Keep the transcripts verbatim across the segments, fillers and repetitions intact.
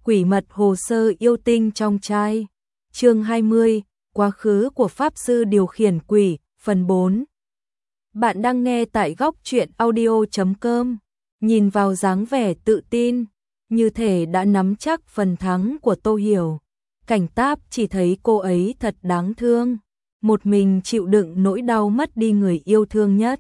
Quỷ mật hồ sơ yêu tinh trong trai. Chương hai mươi, quá khứ của Pháp Sư điều khiển quỷ, phần bốn. Bạn đang nghe tại góc truyện audio chấm com. Nhìn vào dáng vẻ tự tin, như thể đã nắm chắc phần thắng của Tô Hiểu. Cảnh Táp chỉ thấy cô ấy thật đáng thương, một mình chịu đựng nỗi đau mất đi người yêu thương nhất.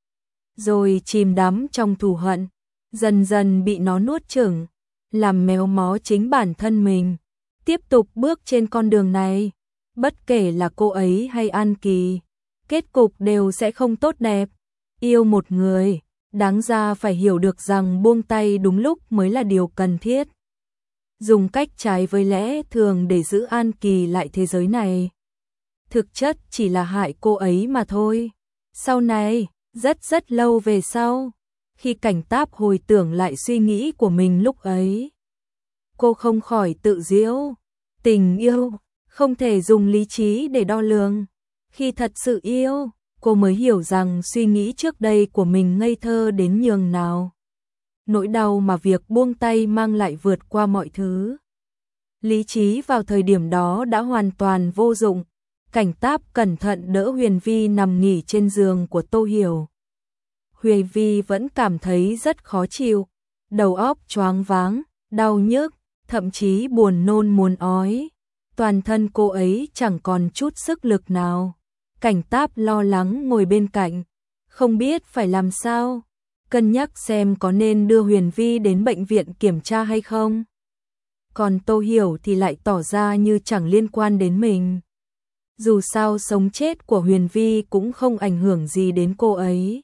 Rồi chìm đắm trong thù hận, dần dần bị nó nuốt chửng, làm méo mó chính bản thân mình. Tiếp tục bước trên con đường này, bất kể là cô ấy hay An Kỳ, kết cục đều sẽ không tốt đẹp. Yêu một người, đáng ra phải hiểu được rằng buông tay đúng lúc mới là điều cần thiết. Dùng cách trái với lẽ thường để giữ An Kỳ lại thế giới này, thực chất chỉ là hại cô ấy mà thôi. Sau này, rất rất lâu về sau, khi Cảnh Táp hồi tưởng lại suy nghĩ của mình lúc ấy, cô không khỏi tự giễu, tình yêu không thể dùng lý trí để đo lường. Khi thật sự yêu, cô mới hiểu rằng suy nghĩ trước đây của mình ngây thơ đến nhường nào. Nỗi đau mà việc buông tay mang lại vượt qua mọi thứ. Lý trí vào thời điểm đó đã hoàn toàn vô dụng. Cảnh Táp cẩn thận đỡ Huyền Vi nằm nghỉ trên giường của Tô Hiểu. Huyền Vi vẫn cảm thấy rất khó chịu, đầu óc choáng váng, đau nhức, thậm chí buồn nôn muốn ói. Toàn thân cô ấy chẳng còn chút sức lực nào. Cảnh Táp lo lắng ngồi bên cạnh, không biết phải làm sao, cân nhắc xem có nên đưa Huyền Vi đến bệnh viện kiểm tra hay không. Còn Tô Hiểu thì lại tỏ ra như chẳng liên quan đến mình. Dù sao sống chết của Huyền Vi cũng không ảnh hưởng gì đến cô ấy.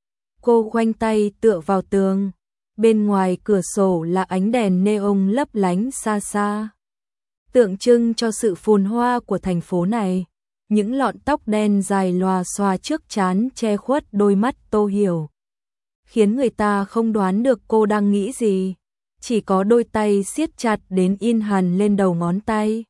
Cô khoanh tay tựa vào tường, bên ngoài cửa sổ là ánh đèn neon lấp lánh xa xa, tượng trưng cho sự phồn hoa của thành phố này. Những lọn tóc đen dài lòa xòa trước trán che khuất đôi mắt Tô Hiểu, khiến người ta không đoán được cô đang nghĩ gì. Chỉ có đôi tay siết chặt đến in hằn lên đầu ngón tay,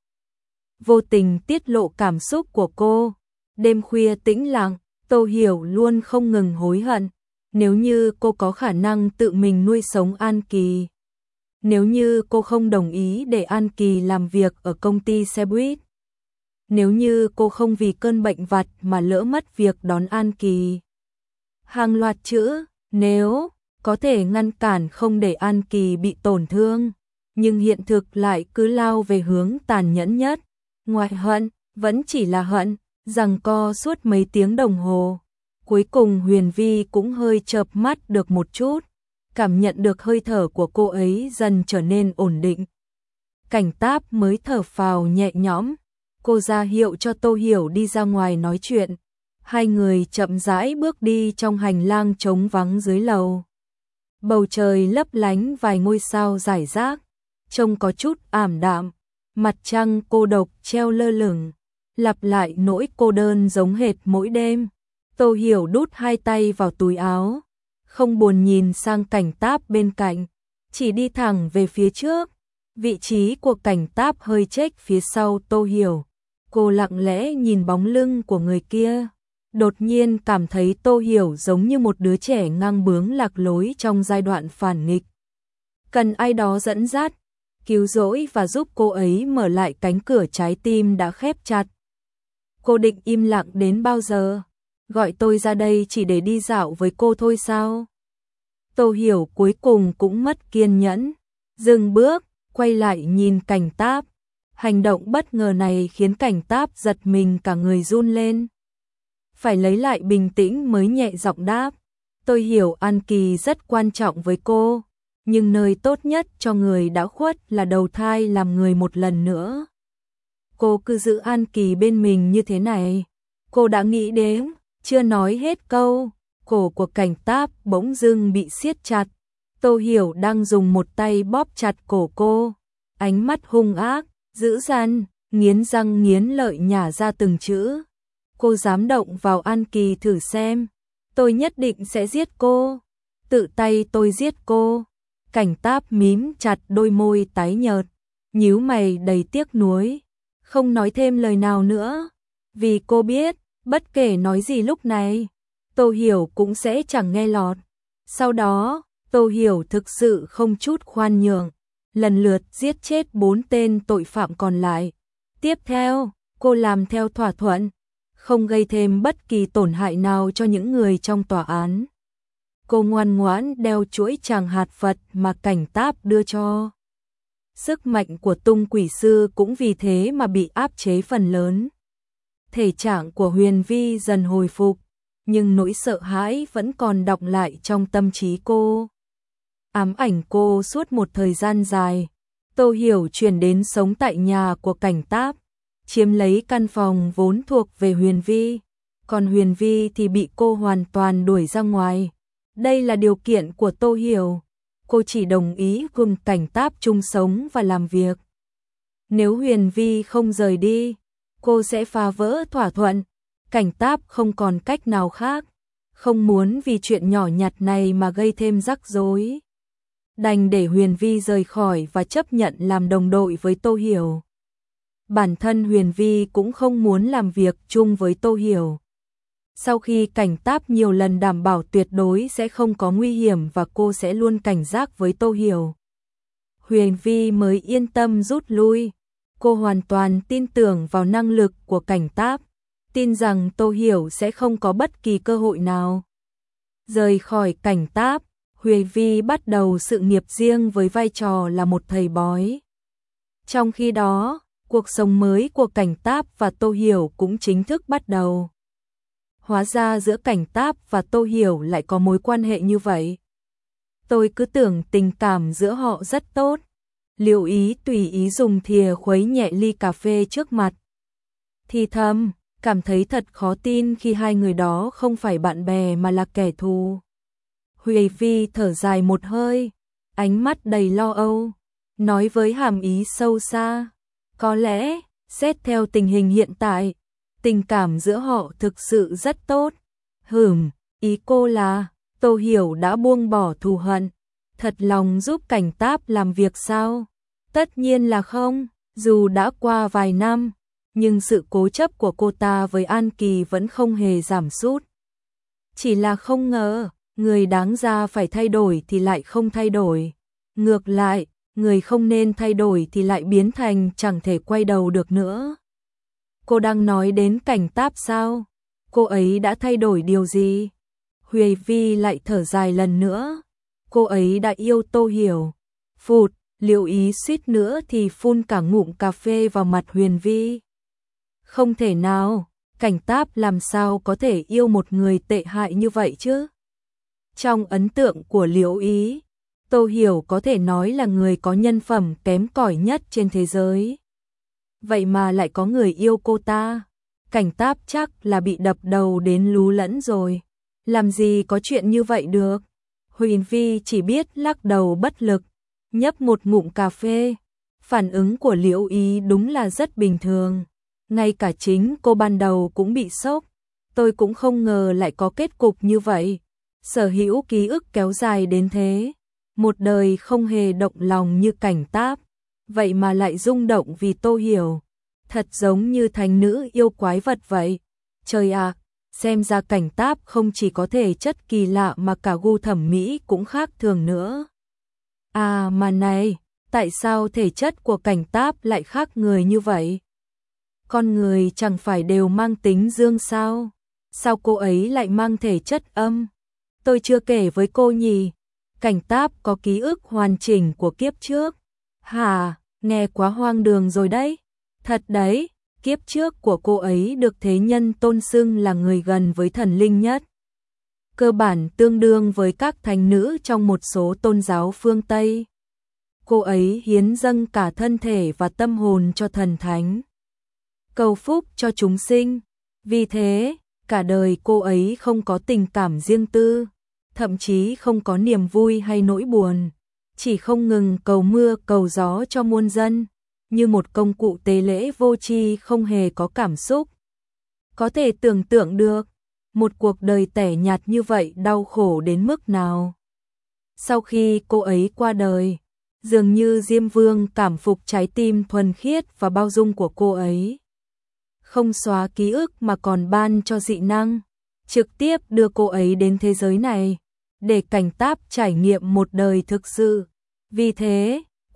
vô tình tiết lộ cảm xúc của cô. Đêm khuya tĩnh lặng, Tô Hiểu luôn không ngừng hối hận. Nếu như cô có khả năng tự mình nuôi sống An Kỳ, nếu như cô không đồng ý để An Kỳ làm việc ở công ty xe buýt, nếu như cô không vì cơn bệnh vặt mà lỡ mất việc đón An Kỳ. Hàng loạt chữ nếu có thể ngăn cản không để An Kỳ bị tổn thương, nhưng hiện thực lại cứ lao về hướng tàn nhẫn nhất. Ngoài hận, vẫn chỉ là hận, giằng co suốt mấy tiếng đồng hồ. Cuối cùng Huyền Vi cũng hơi chợp mắt được một chút, cảm nhận được hơi thở của cô ấy dần trở nên ổn định. Cảnh Táp mới thở phào nhẹ nhõm, cô ra hiệu cho Tô Hiểu đi ra ngoài nói chuyện. Hai người chậm rãi bước đi trong hành lang trống vắng dưới lầu. Bầu trời lấp lánh vài ngôi sao rải rác, trông có chút ảm đạm. Mặt trăng cô độc treo lơ lửng, lặp lại nỗi cô đơn giống hệt mỗi đêm. Tô Hiểu đút hai tay vào túi áo, không buồn nhìn sang Cảnh Táp bên cạnh, chỉ đi thẳng về phía trước. Vị trí của Cảnh Táp hơi chếch phía sau Tô Hiểu. Cô lặng lẽ nhìn bóng lưng của người kia, đột nhiên cảm thấy Tô Hiểu giống như một đứa trẻ ngang bướng lạc lối trong giai đoạn phản nghịch. Cần ai đó dẫn dắt, cứu rỗi và giúp cô ấy mở lại cánh cửa trái tim đã khép chặt. Cô định im lặng đến bao giờ? Gọi tôi ra đây chỉ để đi dạo với cô thôi sao? Tô Hiểu cuối cùng cũng mất kiên nhẫn, dừng bước, quay lại nhìn Cảnh Táp. Hành động bất ngờ này khiến Cảnh Táp giật mình cả người run lên. Phải lấy lại bình tĩnh mới nhẹ giọng đáp. Tôi hiểu An Kỳ rất quan trọng với cô, nhưng nơi tốt nhất cho người đã khuất là đầu thai làm người một lần nữa. Cô cứ giữ An Kỳ bên mình như thế này, cô đã nghĩ đến. Chưa nói hết câu, cổ của Cảnh Táp bỗng dưng bị siết chặt. Tô Hiểu đang dùng một tay bóp chặt cổ cô, ánh mắt hung ác, dữ dằn, nghiến răng nghiến lợi nhả ra từng chữ. Cô dám động vào An Kỳ thử xem, tôi nhất định sẽ giết cô, tự tay tôi giết cô. Cảnh Táp mím chặt đôi môi tái nhợt, nhíu mày đầy tiếc nuối, không nói thêm lời nào nữa, vì cô biết bất kể nói gì lúc này, Tô Hiểu cũng sẽ chẳng nghe lọt. Sau đó, Tô Hiểu thực sự không chút khoan nhượng, lần lượt giết chết bốn tên tội phạm còn lại. Tiếp theo, cô làm theo thỏa thuận, không gây thêm bất kỳ tổn hại nào cho những người trong tòa án. Cô ngoan ngoãn đeo chuỗi tràng hạt Phật mà cảnh táp đưa cho. Sức mạnh của tung quỷ sư cũng vì thế mà bị áp chế phần lớn. Thể trạng của Huyền Vi dần hồi phục, nhưng nỗi sợ hãi vẫn còn đọng lại trong tâm trí cô. Ám ảnh cô suốt một thời gian dài. Tô Hiểu chuyển đến sống tại nhà của cảnh táp, chiếm lấy căn phòng vốn thuộc về Huyền Vi, còn Huyền Vi thì bị cô hoàn toàn đuổi ra ngoài. Đây là điều kiện của Tô Hiểu. Cô chỉ đồng ý cùng cảnh táp chung sống và làm việc. Nếu Huyền Vi không rời đi, cô sẽ phá vỡ thỏa thuận. Cảnh táp không còn cách nào khác, không muốn vì chuyện nhỏ nhặt này mà gây thêm rắc rối. Đành để Huyền Vi rời khỏi và chấp nhận làm đồng đội với Tô Hiểu. Bản thân Huyền Vi cũng không muốn làm việc chung với Tô Hiểu. Sau khi cảnh táp nhiều lần đảm bảo tuyệt đối sẽ không có nguy hiểm và cô sẽ luôn cảnh giác với Tô Hiểu, Huyền Vi mới yên tâm rút lui. Cô hoàn toàn tin tưởng vào năng lực của cảnh táp, tin rằng Tô Hiểu sẽ không có bất kỳ cơ hội nào. Rời khỏi cảnh táp, Huyền Vi bắt đầu sự nghiệp riêng với vai trò là một thầy bói. Trong khi đó, cuộc sống mới của cảnh táp và Tô Hiểu cũng chính thức bắt đầu. Hóa ra giữa cảnh táp và Tô Hiểu lại có mối quan hệ như vậy. Tôi cứ tưởng tình cảm giữa họ rất tốt. Liệu Ý tùy ý dùng thìa khuấy nhẹ ly cà phê trước mặt. Thì thầm, cảm thấy thật khó tin khi hai người đó không phải bạn bè mà là kẻ thù. Huyền Vi thở dài một hơi, ánh mắt đầy lo âu, nói với hàm ý sâu xa. Có lẽ, xét theo tình hình hiện tại, tình cảm giữa họ thực sự rất tốt. Hửm, ý cô là, Tô Hiểu đã buông bỏ thù hận, thật lòng giúp cảnh táp làm việc sao? Tất nhiên là không, dù đã qua vài năm, nhưng sự cố chấp của cô ta với An Kỳ vẫn không hề giảm sút. Chỉ là không ngờ, người đáng ra phải thay đổi thì lại không thay đổi. Ngược lại, người không nên thay đổi thì lại biến thành chẳng thể quay đầu được nữa. Cô đang nói đến cảnh táp sao? Cô ấy đã thay đổi điều gì? Huyền Vi lại thở dài lần nữa. Cô ấy đã yêu Tô Hiểu. Phụt, Liệu Ý suýt nữa thì phun cả ngụm cà phê vào mặt Huyền Vi. Không thể nào, cảnh táp làm sao có thể yêu một người tệ hại như vậy chứ? Trong ấn tượng của Liễu Ý, Tô Hiểu có thể nói là người có nhân phẩm kém cỏi nhất trên thế giới. Vậy mà lại có người yêu cô ta. Cảnh táp chắc là bị đập đầu đến lú lẫn rồi. Làm gì có chuyện như vậy được? Huyền Vi chỉ biết lắc đầu bất lực, nhấp một ngụm cà phê. Phản ứng của Liễu Ý đúng là rất bình thường. Ngay cả chính cô ban đầu cũng bị sốc. Tôi cũng không ngờ lại có kết cục như vậy. Sở hữu ký ức kéo dài đến thế. Một đời không hề động lòng như cảnh táp. Vậy mà lại rung động vì Tô Hiểu. Thật giống như thánh nữ yêu quái vật vậy. Trời ạ, xem ra cảnh táp không chỉ có thể chất kỳ lạ mà cả gu thẩm mỹ cũng khác thường nữa. À mà này, tại sao thể chất của cảnh táp lại khác người như vậy? Con người chẳng phải đều mang tính dương sao? Sao cô ấy lại mang thể chất âm? Tôi chưa kể với cô nhỉ, cảnh táp có ký ức hoàn chỉnh của kiếp trước. Hả, nghe quá hoang đường rồi đấy. Thật đấy, kiếp trước của cô ấy được thế nhân tôn xưng là người gần với thần linh nhất. Cơ bản tương đương với các thánh nữ trong một số tôn giáo phương Tây. Cô ấy hiến dâng cả thân thể và tâm hồn cho thần thánh, cầu phúc cho chúng sinh. Vì thế, cả đời cô ấy không có tình cảm riêng tư, thậm chí không có niềm vui hay nỗi buồn, chỉ không ngừng cầu mưa cầu gió cho muôn dân, như một công cụ tế lễ vô tri không hề có cảm xúc. Có thể tưởng tượng được, một cuộc đời tẻ nhạt như vậy đau khổ đến mức nào. Sau khi cô ấy qua đời, dường như Diêm Vương cảm phục trái tim thuần khiết và bao dung của cô ấy. Không xóa ký ức mà còn ban cho dị năng, trực tiếp đưa cô ấy đến thế giới này, để cảnh táp trải nghiệm một đời thực sự. Vì thế,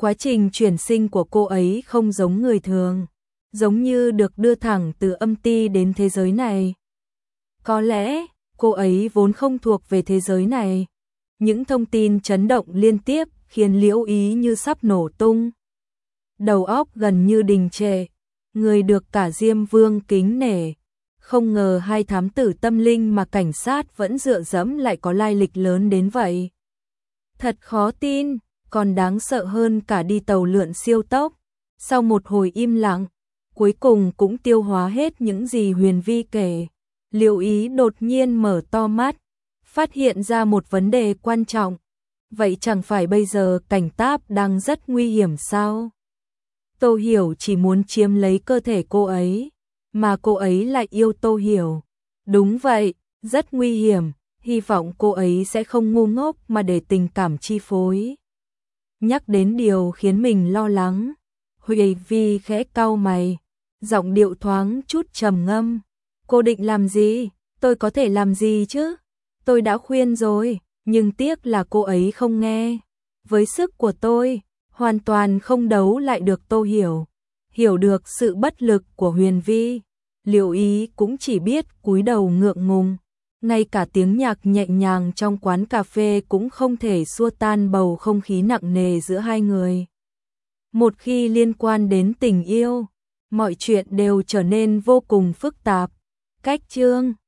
Quá trình chuyển sinh của cô ấy không giống người thường, giống như được đưa thẳng từ âm ti đến thế giới này. Có lẽ, cô ấy vốn không thuộc về thế giới này. Những thông tin chấn động liên tiếp khiến Liễu Ý như sắp nổ tung. Đầu óc gần như đình trệ, người được cả Diêm Vương kính nể. Không ngờ hai thám tử tâm linh mà cảnh sát vẫn dựa dẫm lại có lai lịch lớn đến vậy. Thật khó tin, còn đáng sợ hơn cả đi tàu lượn siêu tốc. Sau một hồi im lặng, cuối cùng cũng tiêu hóa hết những gì Huyền Vi kể. Liễu Ý đột nhiên mở to mắt, phát hiện ra một vấn đề quan trọng. Vậy chẳng phải bây giờ cảnh Táp đang rất nguy hiểm sao? Tô Hiểu chỉ muốn chiếm lấy cơ thể cô ấy, mà cô ấy lại yêu Tô Hiểu. Đúng vậy, rất nguy hiểm, hy vọng cô ấy sẽ không ngu ngốc mà để tình cảm chi phối. Nhắc đến điều khiến mình lo lắng, Huệ Vi khẽ cau mày, giọng điệu thoáng chút trầm ngâm. Cô định làm gì? Tôi có thể làm gì chứ? Tôi đã khuyên rồi, nhưng tiếc là cô ấy không nghe. Với sức của tôi, hoàn toàn không đấu lại được Tô Hiểu. Hiểu được sự bất lực của Huyền Vi, Liễu Ý cũng chỉ biết cúi đầu ngượng ngùng. Ngay cả tiếng nhạc nhẹ nhàng trong quán cà phê cũng không thể xua tan bầu không khí nặng nề giữa hai người. Một khi liên quan đến tình yêu, mọi chuyện đều trở nên vô cùng phức tạp. Cách chương